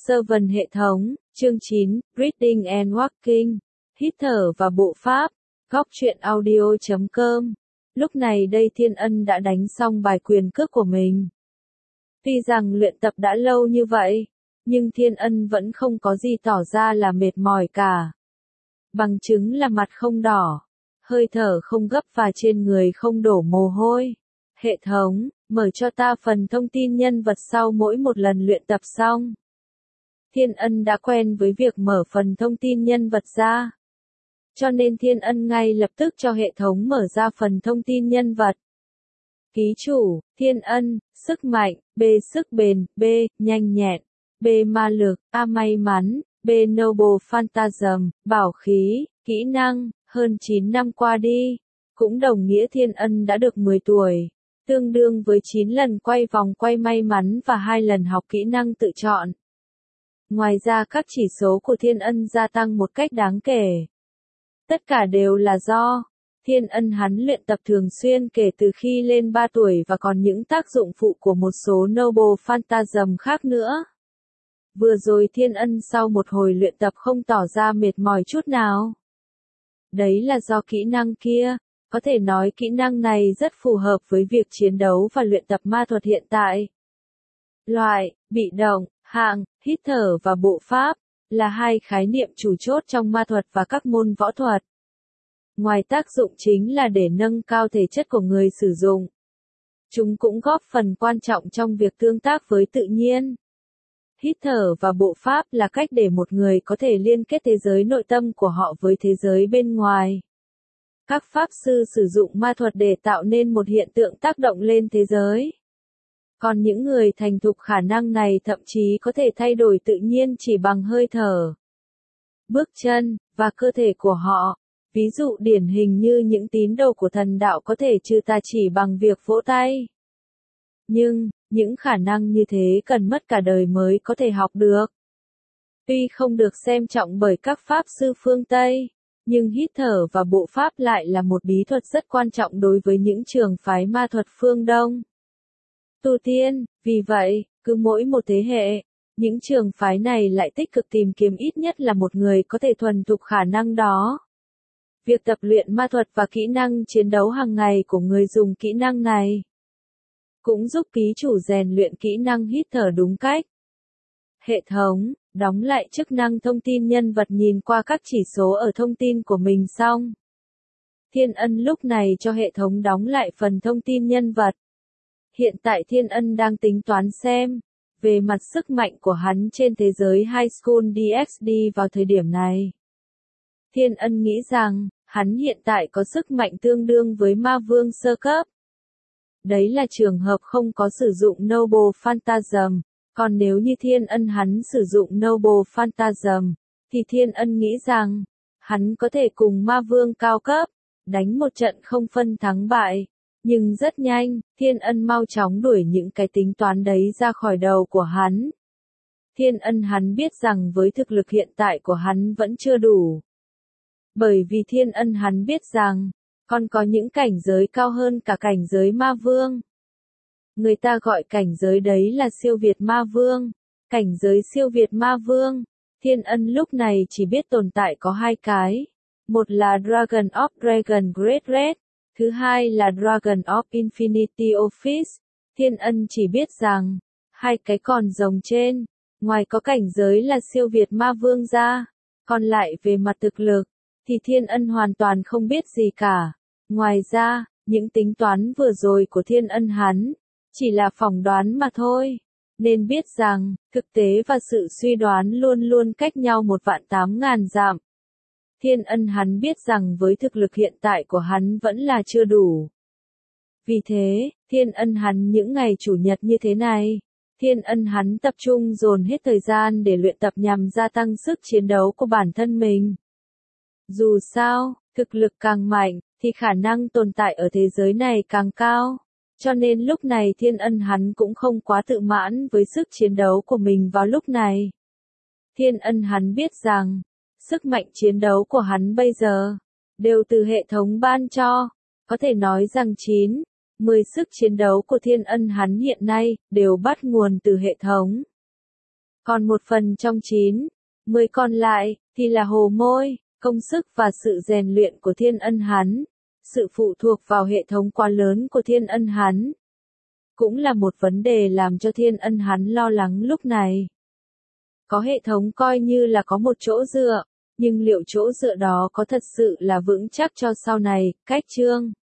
Servant hệ thống, chương 9, Reading and Walking, hít thở và bộ pháp, góc truyện audio.com. Lúc này đây Thiên Ân đã đánh xong bài quyền cước của mình. Tuy rằng luyện tập đã lâu như vậy, nhưng Thiên Ân vẫn không có gì tỏ ra là mệt mỏi cả. Bằng chứng là mặt không đỏ, hơi thở không gấp và trên người không đổ mồ hôi. Hệ thống, mở cho ta phần thông tin nhân vật sau mỗi một lần luyện tập xong. Thiên Ân đã quen với việc mở phần thông tin nhân vật ra. Cho nên Thiên Ân ngay lập tức cho hệ thống mở ra phần thông tin nhân vật. Ký chủ, Thiên Ân, sức mạnh, B sức bền, B nhanh nhẹn, B ma lực, A may mắn, B noble phantasm, bảo khí, kỹ năng, hơn 9 năm qua đi. Cũng đồng nghĩa Thiên Ân đã được 10 tuổi, tương đương với 9 lần quay vòng quay may mắn và 2 lần học kỹ năng tự chọn. Ngoài ra các chỉ số của Thiên Ân gia tăng một cách đáng kể. Tất cả đều là do Thiên Ân hắn luyện tập thường xuyên kể từ khi lên 3 tuổi và còn những tác dụng phụ của một số noble phantasm khác nữa. Vừa rồi Thiên Ân sau một hồi luyện tập không tỏ ra mệt mỏi chút nào. Đấy là do kỹ năng kia, có thể nói kỹ năng này rất phù hợp với việc chiến đấu và luyện tập ma thuật hiện tại. Loại, bị động, hạng, hít thở và bộ pháp, là hai khái niệm chủ chốt trong ma thuật và các môn võ thuật. Ngoài tác dụng chính là để nâng cao thể chất của người sử dụng, chúng cũng góp phần quan trọng trong việc tương tác với tự nhiên. Hít thở và bộ pháp là cách để một người có thể liên kết thế giới nội tâm của họ với thế giới bên ngoài. Các pháp sư sử dụng ma thuật để tạo nên một hiện tượng tác động lên thế giới. Còn những người thành thục khả năng này thậm chí có thể thay đổi tự nhiên chỉ bằng hơi thở, bước chân, và cơ thể của họ. Ví dụ điển hình như những tín đồ của thần đạo có thể trừ tà chỉ bằng việc vỗ tay. Nhưng, những khả năng như thế cần mất cả đời mới có thể học được. Tuy không được xem trọng bởi các pháp sư phương Tây, nhưng hít thở và bộ pháp lại là một bí thuật rất quan trọng đối với những trường phái ma thuật phương Đông. Tu tiên, vì vậy, cứ mỗi một thế hệ, những trường phái này lại tích cực tìm kiếm ít nhất là một người có thể thuần thục khả năng đó. Việc tập luyện ma thuật và kỹ năng chiến đấu hàng ngày của người dùng kỹ năng này cũng giúp ký chủ rèn luyện kỹ năng hít thở đúng cách. Hệ thống, đóng lại chức năng thông tin nhân vật nhìn qua các chỉ số ở thông tin của mình xong. Thiên Ân lúc này cho hệ thống đóng lại phần thông tin nhân vật. Hiện tại Thiên Ân đang tính toán xem về mặt sức mạnh của hắn trên thế giới High School DxD vào thời điểm này. Thiên Ân nghĩ rằng, hắn hiện tại có sức mạnh tương đương với ma vương sơ cấp. Đấy là trường hợp không có sử dụng Noble Phantasm, còn nếu như Thiên Ân hắn sử dụng Noble Phantasm, thì Thiên Ân nghĩ rằng, hắn có thể cùng ma vương cao cấp, đánh một trận không phân thắng bại. Nhưng rất nhanh, Thiên Ân mau chóng đuổi những cái tính toán đấy ra khỏi đầu của hắn. Thiên Ân hắn biết rằng với thực lực hiện tại của hắn vẫn chưa đủ. Bởi vì Thiên Ân hắn biết rằng, còn có những cảnh giới cao hơn cả cảnh giới ma vương. Người ta gọi cảnh giới đấy là siêu việt ma vương. Cảnh giới siêu việt ma vương, Thiên Ân lúc này chỉ biết tồn tại có hai cái. Một là Dragon of Dragon Great Red, thứ hai là Dragon of Infinity Office. Thiên Ân chỉ biết rằng, hai cái còn rồng trên, ngoài có cảnh giới là siêu việt ma vương ra, còn lại về mặt thực lực, thì Thiên Ân hoàn toàn không biết gì cả. Ngoài ra, những tính toán vừa rồi của Thiên Ân hắn, chỉ là phỏng đoán mà thôi. Nên biết rằng, thực tế và sự suy đoán luôn luôn cách nhau 1.800.000 dặm. Thiên Ân hắn biết rằng với thực lực hiện tại của hắn vẫn là chưa đủ. Vì thế, Thiên Ân hắn những ngày chủ nhật như thế này, Thiên Ân hắn tập trung dồn hết thời gian để luyện tập nhằm gia tăng sức chiến đấu của bản thân mình. Dù sao, thực lực càng mạnh, thì khả năng tồn tại ở thế giới này càng cao. Cho nên lúc này Thiên Ân hắn cũng không quá tự mãn với sức chiến đấu của mình vào lúc này. Thiên Ân hắn biết rằng, sức mạnh chiến đấu của hắn bây giờ, đều từ hệ thống ban cho. Có thể nói rằng 9/10 sức chiến đấu của Thiên Ân hắn hiện nay, đều bắt nguồn từ hệ thống. Còn 1 phần trong 9, 10 còn lại, thì là hồ môi, công sức và sự rèn luyện của Thiên Ân hắn. Sự phụ thuộc vào hệ thống quá lớn của Thiên Ân hắn cũng là một vấn đề làm cho Thiên Ân hắn lo lắng lúc này. Có hệ thống coi như là có một chỗ dựa, nhưng liệu chỗ dựa đó có thật sự là vững chắc cho sau này? Cách chương